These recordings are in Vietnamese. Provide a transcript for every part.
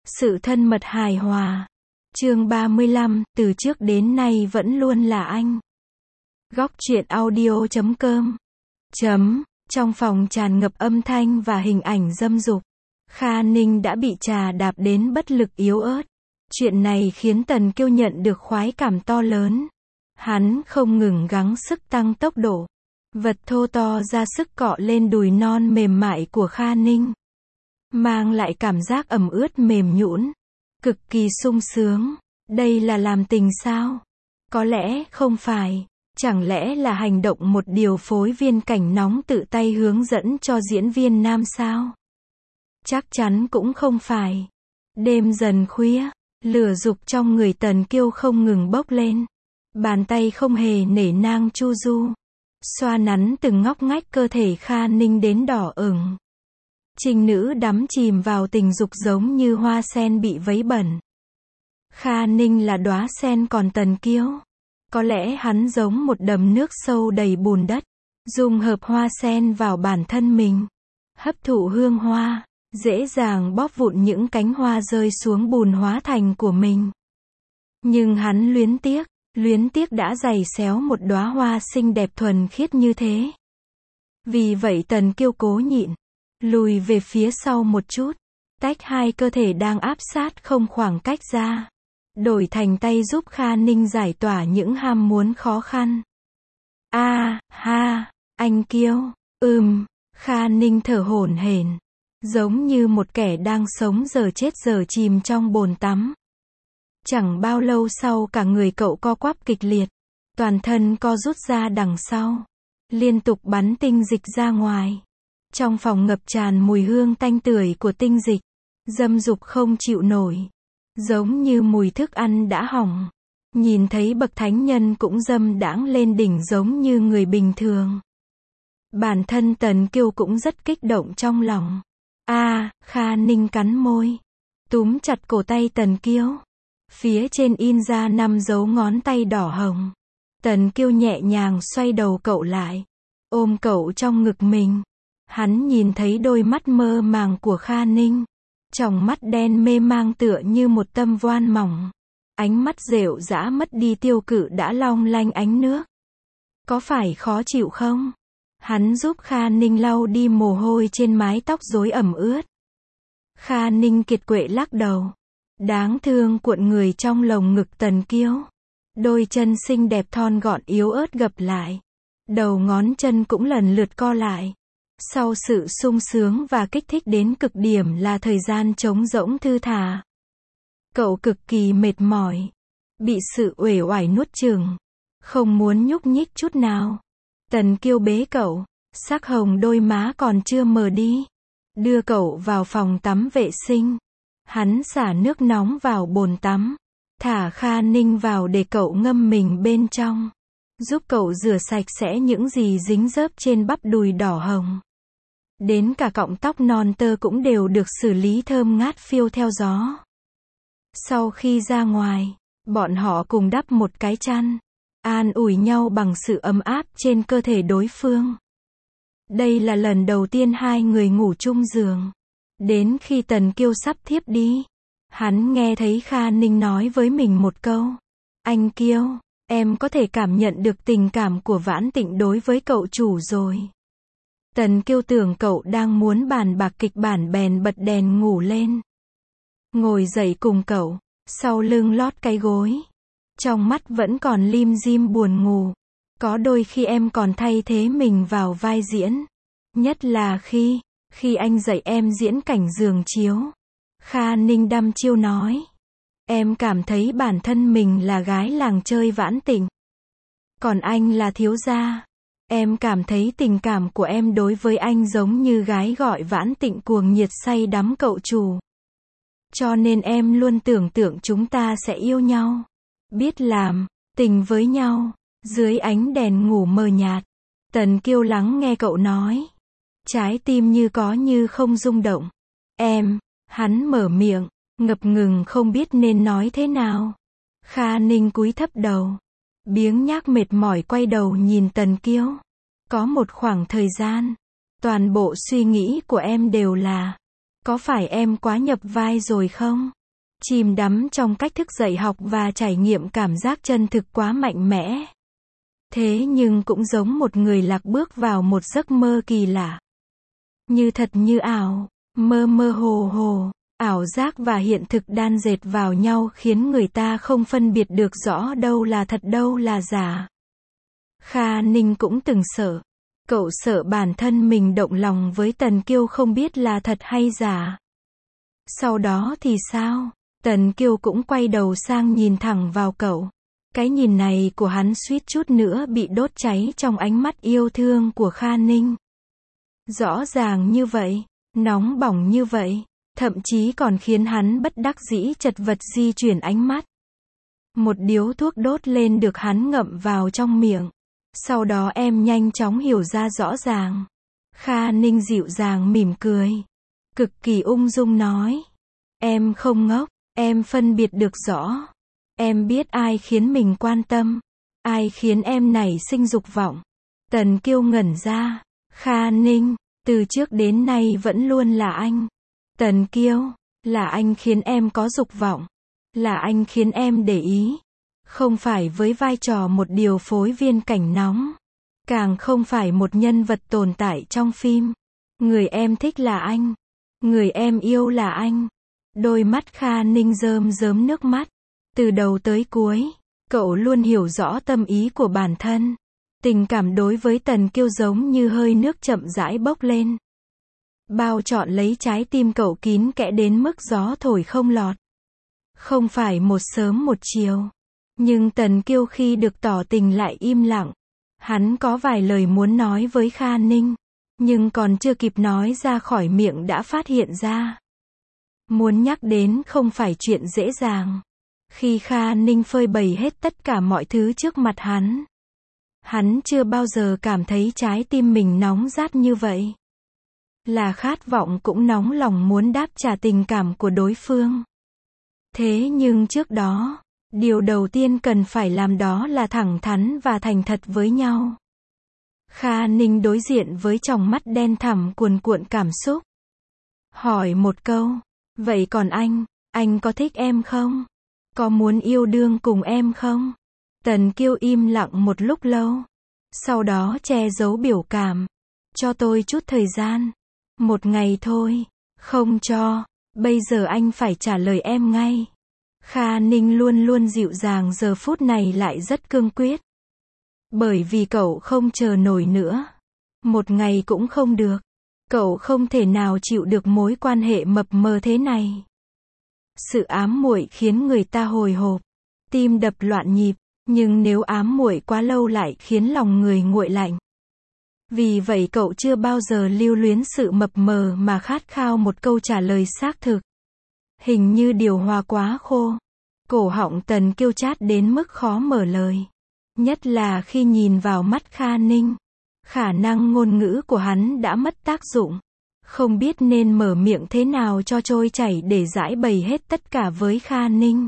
Sự thân mật hài hòa. Chương 35, từ trước đến nay vẫn luôn là anh. Góc truyện audio.com. Trong phòng tràn ngập âm thanh và hình ảnh dâm dục. Kha Ninh đã bị trà đạp đến bất lực yếu ớt. Chuyện này khiến Tần Kiêu nhận được khoái cảm to lớn. Hắn không ngừng gắng sức tăng tốc độ. Vật thô to ra sức cọ lên đùi non mềm mại của Kha Ninh. Mang lại cảm giác ẩm ướt mềm nhũn, cực kỳ sung sướng. Đây là làm tình sao? Có lẽ không phải. Chẳng lẽ là hành động một điều phối viên cảnh nóng tự tay hướng dẫn cho diễn viên nam sao? Chắc chắn cũng không phải. Đêm dần khuya, lửa dục trong người Tần Kiêu không ngừng bốc lên. Bàn tay không hề nể nang chu du, xoa nắn từng ngóc ngách cơ thể Kha Ninh đến đỏ ửng. Trinh nữ đắm chìm vào tình dục giống như hoa sen bị vấy bẩn. Kha Ninh là đóa sen còn Tần Kiêu, có lẽ hắn giống một đầm nước sâu đầy bùn đất, dung hợp hoa sen vào bản thân mình, hấp thụ hương hoa, dễ dàng bóp vụn những cánh hoa rơi xuống bùn hóa thành của mình. Nhưng hắn luyến tiếc đã giày xéo một đóa hoa xinh đẹp thuần khiết như thế. Vì vậy Tần Kiêu cố nhịn, lùi về phía sau một chút, tách hai cơ thể đang áp sát không khoảng cách ra, đổi thành tay giúp Kha Ninh giải tỏa những ham muốn khó khăn. Anh Kiêu, Kha Ninh thở hổn hển, giống như một kẻ đang sống giờ chết giờ chìm trong bồn tắm. Chẳng bao lâu sau cả người cậu co quắp kịch liệt, toàn thân co rút ra đằng sau, liên tục bắn tinh dịch ra ngoài. Trong phòng ngập tràn mùi hương tanh tưởi của tinh dịch, dâm dục không chịu nổi, giống như mùi thức ăn đã hỏng. Nhìn thấy bậc thánh nhân cũng dâm đãng lên đỉnh giống như người bình thường. Bản thân Tần Kiêu cũng rất kích động trong lòng. Kha Ninh cắn môi, túm chặt cổ tay Tần Kiêu. Phía trên in ra 5 dấu ngón tay đỏ hồng. Tần Kiêu nhẹ nhàng xoay đầu cậu lại, ôm cậu trong ngực mình. Hắn nhìn thấy đôi mắt mơ màng của Kha Ninh, tròng mắt đen mê mang tựa như một tấm voan mỏng. Ánh mắt rệu rã mất đi tiêu cự đã long lanh ánh nước. Có phải khó chịu không? Hắn giúp Kha Ninh lau đi mồ hôi trên mái tóc rối ẩm ướt. Kha Ninh kiệt quệ lắc đầu, đáng thương cuộn người trong lồng ngực Tần Kiêu. Đôi chân xinh đẹp thon gọn yếu ớt gập lại, đầu ngón chân cũng lần lượt co lại. Sau sự sung sướng và kích thích đến cực điểm là thời gian trống rỗng thư thả. Cậu cực kỳ mệt mỏi, bị sự uể oải nuốt chửng, không muốn nhúc nhích chút nào. Tần Kiêu bế cậu, sắc hồng đôi má còn chưa mờ đi, đưa cậu vào phòng tắm vệ sinh. Hắn xả nước nóng vào bồn tắm, thả Kha Ninh vào để cậu ngâm mình bên trong, giúp cậu rửa sạch sẽ những gì dính dớp trên bắp đùi đỏ hồng. Đến cả cọng tóc non tơ cũng đều được xử lý thơm ngát phiêu theo gió. Sau khi ra ngoài, bọn họ cùng đắp một cái chăn, an ủi nhau bằng sự ấm áp trên cơ thể đối phương. Đây là lần đầu tiên hai người ngủ chung giường. Đến khi Tần Kiêu sắp thiếp đi, hắn nghe thấy Kha Ninh nói với mình một câu. Anh Kiêu, em có thể cảm nhận được tình cảm của Vãn Tịnh đối với cậu chủ rồi. Tần Kiêu tưởng cậu đang muốn bàn bạc kịch bản bèn bật đèn ngủ lên. Ngồi dậy cùng cậu, sau lưng lót cái gối. Trong mắt vẫn còn lim dim buồn ngủ. Có đôi khi em còn thay thế mình vào vai diễn. Nhất là khi anh dạy em diễn cảnh giường chiếu. Kha Ninh đăm chiêu nói. Em cảm thấy bản thân mình là gái làng chơi Vãn Tịnh, còn anh là thiếu gia. Em cảm thấy tình cảm của em đối với anh giống như gái gọi Vãn Tịnh cuồng nhiệt say đắm cậu chủ. Cho nên em luôn tưởng tượng chúng ta sẽ yêu nhau, biết làm tình với nhau, dưới ánh đèn ngủ mờ nhạt. Tần Kiêu lắng nghe cậu nói, trái tim như có như không rung động. Hắn mở miệng, ngập ngừng không biết nên nói thế nào. Kha Ninh cúi thấp đầu, biếng nhác mệt mỏi quay đầu nhìn Tần Kiêu. Có một khoảng thời gian, toàn bộ suy nghĩ của em đều là, có phải em quá nhập vai rồi không? chìm đắm trong cách thức dạy học và trải nghiệm cảm giác chân thực quá mạnh mẽ. Thế nhưng cũng giống một người lạc bước vào một giấc mơ kỳ lạ. Như thật như ảo, mơ mơ hồ hồ, ảo giác và hiện thực đan dệt vào nhau khiến người ta không phân biệt được rõ đâu là thật đâu là giả. Kha Ninh cũng từng sợ. Cậu sợ bản thân mình động lòng với Tần Kiêu không biết là thật hay giả. Sau đó thì sao? Tần Kiêu cũng quay đầu sang nhìn thẳng vào cậu. Cái nhìn này của hắn suýt chút nữa bị đốt cháy trong ánh mắt yêu thương của Kha Ninh. Rõ ràng như vậy, nóng bỏng như vậy, thậm chí còn khiến hắn bất đắc dĩ chật vật di chuyển ánh mắt. Một điếu thuốc đốt lên được hắn ngậm vào trong miệng. Sau đó em nhanh chóng hiểu ra rõ ràng. Kha Ninh dịu dàng mỉm cười. Cực kỳ ung dung nói. Em không ngốc, em phân biệt được rõ. Em biết ai khiến mình quan tâm. Ai khiến em nảy sinh dục vọng. Tần Kiêu ngẩn ra. Kha Ninh, từ trước đến nay vẫn luôn là anh. Tần Kiêu, là anh khiến em có dục vọng. Là anh khiến em để ý. Không phải với vai trò một điều phối viên cảnh nóng. Càng không phải một nhân vật tồn tại trong phim. Người em thích là anh. Người em yêu là anh. Đôi mắt Kha Ninh rơm rớm nước mắt. Từ đầu tới cuối, cậu luôn hiểu rõ tâm ý của bản thân. Tình cảm đối với Tần Kiêu giống như hơi nước chậm rãi bốc lên. Bao trọn lấy trái tim cậu kín kẽ đến mức gió thổi không lọt. Không phải một sớm một chiều. Nhưng Tần Kiêu khi được tỏ tình lại im lặng. Hắn có vài lời muốn nói với Kha Ninh. Nhưng còn chưa kịp nói ra khỏi miệng đã phát hiện ra. Muốn nhắc đến không phải chuyện dễ dàng. Khi Kha Ninh phơi bày hết tất cả mọi thứ trước mặt hắn. Hắn chưa bao giờ cảm thấy trái tim mình nóng rát như vậy. Là khát vọng cũng nóng lòng muốn đáp trả tình cảm của đối phương. Thế nhưng trước đó, điều đầu tiên cần phải làm đó là thẳng thắn và thành thật với nhau. Kha Ninh đối diện với tròng mắt đen thẳm cuồn cuộn cảm xúc. Hỏi một câu, vậy còn anh có thích em không? Có muốn yêu đương cùng em không? Tần Kiêu im lặng một lúc lâu. Sau đó che giấu biểu cảm. Cho tôi chút thời gian. Một ngày thôi. Không cho. Bây giờ anh phải trả lời em ngay. Kha Ninh luôn luôn dịu dàng giờ phút này lại rất cương quyết. Bởi vì cậu không chờ nổi nữa. Một ngày cũng không được. Cậu không thể nào chịu được mối quan hệ mập mờ thế này. Sự ám muội khiến người ta hồi hộp, tim đập loạn nhịp, nhưng nếu ám muội quá lâu lại khiến lòng người nguội lạnh. Vì vậy cậu chưa bao giờ lưu luyến sự mập mờ mà khát khao một câu trả lời xác thực. Hình như điều hòa quá khô. Cổ họng Tần Kiêu chát đến mức khó mở lời. Nhất là khi nhìn vào mắt Kha Ninh. Khả năng ngôn ngữ của hắn đã mất tác dụng. Không biết nên mở miệng thế nào cho trôi chảy để giải bày hết tất cả với Kha Ninh.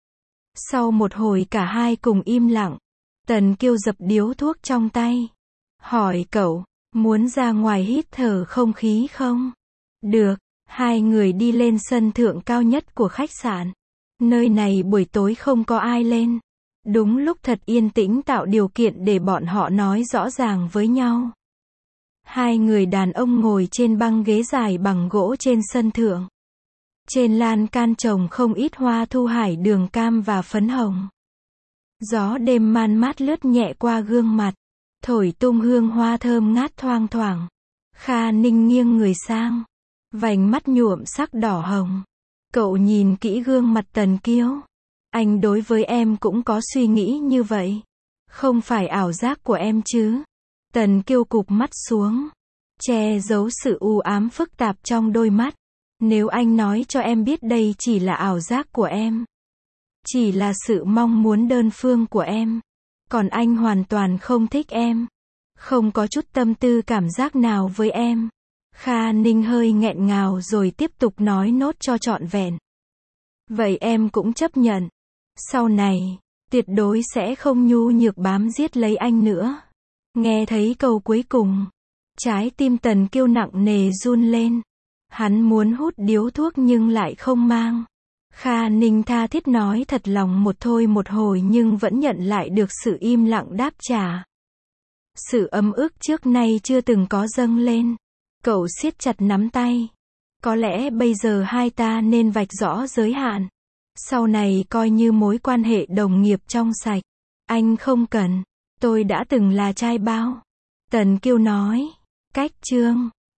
Sau một hồi cả hai cùng im lặng. Tần Kiêu dập điếu thuốc trong tay. Hỏi cậu, muốn ra ngoài hít thở không khí không? Được, hai người đi lên sân thượng cao nhất của khách sạn. Nơi này buổi tối không có ai lên. Đúng lúc thật yên tĩnh tạo điều kiện để bọn họ nói rõ ràng với nhau. Hai người đàn ông ngồi trên băng ghế dài bằng gỗ trên sân thượng. Trên lan can trồng không ít hoa thu hải đường cam và phấn hồng. Gió đêm man mát lướt nhẹ qua gương mặt, thổi tung hương hoa thơm ngát thoang thoảng. Kha Ninh nghiêng người sang, vành mắt nhuộm sắc đỏ hồng. Cậu nhìn kỹ gương mặt Tần Kiêu. Anh đối với em cũng có suy nghĩ như vậy. Không phải ảo giác của em chứ? Tần Kiêu cụp mắt xuống, che giấu sự u ám phức tạp trong đôi mắt. Nếu anh nói cho em biết đây chỉ là ảo giác của em, chỉ là sự mong muốn đơn phương của em, còn anh hoàn toàn không thích em, không có chút tâm tư cảm giác nào với em. Kha Ninh hơi nghẹn ngào rồi tiếp tục nói nốt cho trọn vẹn. Vậy em cũng chấp nhận. Sau này, tuyệt đối sẽ không nhu nhược bám giết lấy anh nữa. Nghe thấy câu cuối cùng, trái tim Tần Kiêu nặng nề run lên. Hắn muốn hút điếu thuốc nhưng lại không mang. Kha Ninh tha thiết nói thật lòng một thôi một hồi nhưng vẫn nhận lại được sự im lặng đáp trả. Sự ấm ức trước nay chưa từng có dâng lên. Cậu siết chặt nắm tay. Có lẽ bây giờ hai ta nên vạch rõ giới hạn. Sau này coi như mối quan hệ đồng nghiệp trong sạch. Anh không cần. Tôi đã từng là trai bao. Tần Kiêu nói. Cách chương.